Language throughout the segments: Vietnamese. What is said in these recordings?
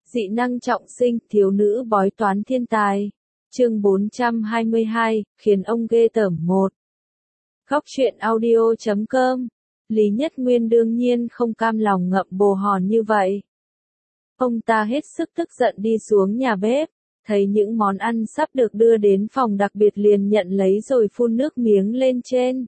Dị năng trọng sinh, thiếu nữ bói toán thiên tài. Chương 422, khiến ông ghê tởm 1. Góc truyện audio.com. Lý Nhất Nguyên đương nhiên không cam lòng ngậm bồ hòn như vậy. Ông ta hết sức tức giận đi xuống nhà bếp, thấy những món ăn sắp được đưa đến phòng đặc biệt liền nhận lấy rồi phun nước miếng lên trên.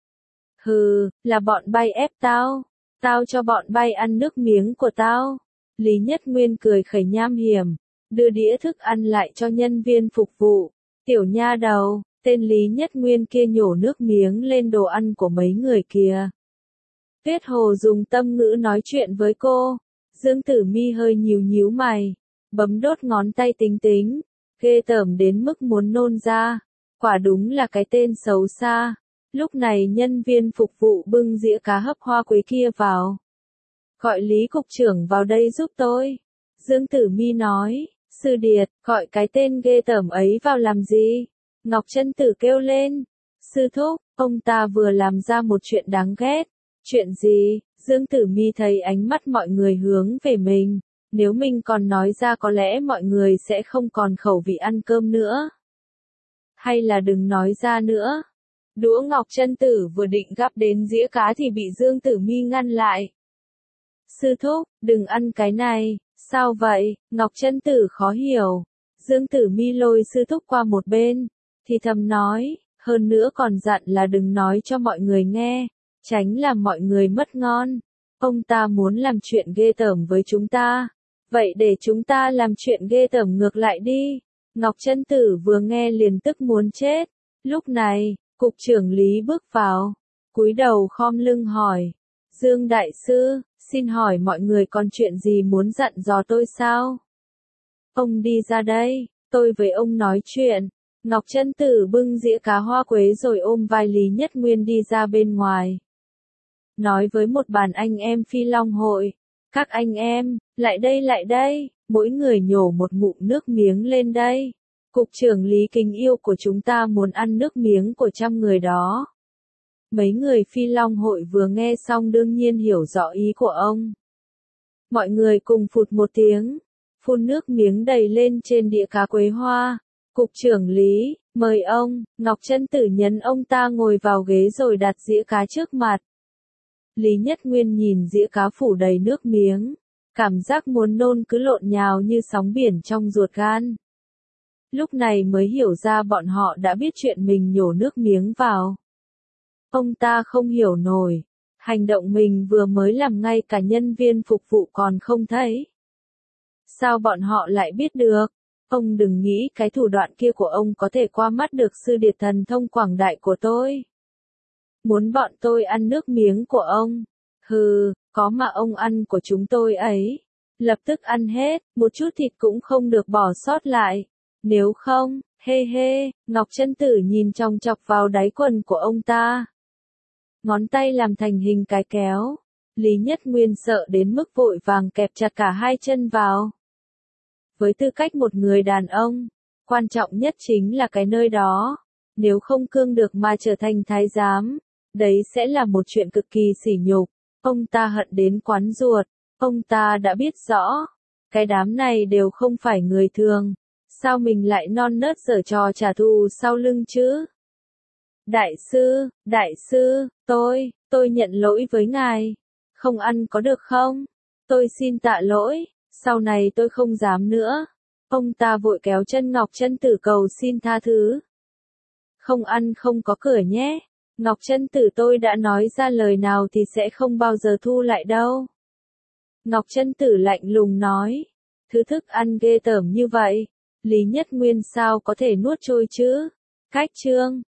Hừ, là bọn bay ép tao. Tao cho bọn bay ăn nước miếng của tao. Lý Nhất Nguyên cười khẩy nham hiểm, đưa đĩa thức ăn lại cho nhân viên phục vụ. Tiểu nha đầu, tên Lý Nhất Nguyên kia nhổ nước miếng lên đồ ăn của mấy người kia. Tuyết Hồ dùng tâm ngữ nói chuyện với cô. Dương Tử Mi hơi nhíu mày, bấm đốt ngón tay tính tính, ghê tởm đến mức muốn nôn ra. Quả đúng là cái tên xấu xa. Lúc này nhân viên phục vụ bưng dĩa cá hấp hoa quế kia vào. Gọi Lý cục trưởng vào đây giúp tôi. Dương Tử Mi nói, Sư Điệt, gọi cái tên ghê tởm ấy vào làm gì? Ngọc Trân Tử kêu lên. Sư thúc, ông ta vừa làm ra một chuyện đáng ghét. Chuyện gì? Dương Tử Mi thấy ánh mắt mọi người hướng về mình. Nếu mình còn nói ra có lẽ mọi người sẽ không còn khẩu vị ăn cơm nữa. Hay là đừng nói ra nữa. Đũa Ngọc Trân Tử vừa định gắp đến dĩa cá thì bị Dương Tử Mi ngăn lại. Sư thúc, đừng ăn cái này. Sao vậy? Ngọc Trân Tử khó hiểu. Dương Tử Mi lôi sư thúc qua một bên, thì thầm nói, hơn nữa còn dặn là đừng nói cho mọi người nghe, tránh làm mọi người mất ngon. Ông ta muốn làm chuyện ghê tởm với chúng ta. Vậy để chúng ta làm chuyện ghê tởm ngược lại đi. Ngọc Trân Tử vừa nghe liền tức muốn chết. Lúc này, cục trưởng Lý bước vào, cúi đầu khom lưng hỏi. Dương Đại Sư, xin hỏi mọi người còn chuyện gì muốn dặn dò tôi sao? Ông đi ra đây, tôi với ông nói chuyện. Ngọc Trân Tử bưng dĩa cá hoa quế rồi ôm vai Lý Nhất Nguyên đi ra bên ngoài. Nói với một bàn anh em Phi Long hội. Các anh em, lại đây, mỗi người nhổ một ngụm nước miếng lên đây. Cục trưởng Lý kính yêu của chúng ta muốn ăn nước miếng của 100 người đó. Mấy người Phi Long hội vừa nghe xong đương nhiên hiểu rõ ý của ông. Mọi người cùng phụt một tiếng, phun nước miếng đầy lên trên đĩa cá quế hoa. Cục trưởng Lý, mời ông. Ngọc Trân Tử nhấn ông ta ngồi vào ghế rồi đặt dĩa cá trước mặt. Lý Nhất Nguyên nhìn dĩa cá phủ đầy nước miếng, cảm giác muốn nôn cứ lộn nhào như sóng biển trong ruột gan. Lúc này mới hiểu ra bọn họ đã biết chuyện mình nhổ nước miếng vào. Ông ta không hiểu nổi, hành động mình vừa mới làm ngay cả nhân viên phục vụ còn không thấy. Sao bọn họ lại biết được? Ông đừng nghĩ cái thủ đoạn kia của ông có thể qua mắt được sư điệt thần thông quảng đại của tôi. Muốn bọn tôi ăn nước miếng của ông? Hừ, có mà ông ăn của chúng tôi ấy. Lập tức ăn hết, một chút thịt cũng không được bỏ sót lại. Nếu không, hê, Ngọc Trân Tử nhìn chòng chọc vào đáy quần của ông ta. Ngón tay làm thành hình cái kéo. Lý Nhất Nguyên sợ đến mức vội vàng kẹp chặt cả hai chân vào. Với tư cách một người đàn ông, quan trọng nhất chính là cái nơi đó. Nếu không cương được mà trở thành thái giám, đấy sẽ là một chuyện cực kỳ sỉ nhục. Ông ta hận đến quán ruột. Ông ta đã biết rõ, cái đám này đều không phải người thường. Sao mình lại non nớt giở trò trả thù sau lưng chứ? Đại sư, tôi nhận lỗi với ngài. Không ăn có được không? Tôi xin tạ lỗi, sau này tôi không dám nữa. Ông ta vội kéo chân Ngọc Trân Tử cầu xin tha thứ. Không ăn không có cửa nhé. Ngọc Trân Tử tôi đã nói ra lời nào thì sẽ không bao giờ thu lại đâu. Ngọc Trân Tử lạnh lùng nói. Thứ thức ăn ghê tởm như vậy, Lý Nhất Nguyên sao có thể nuốt trôi chứ? Cách chương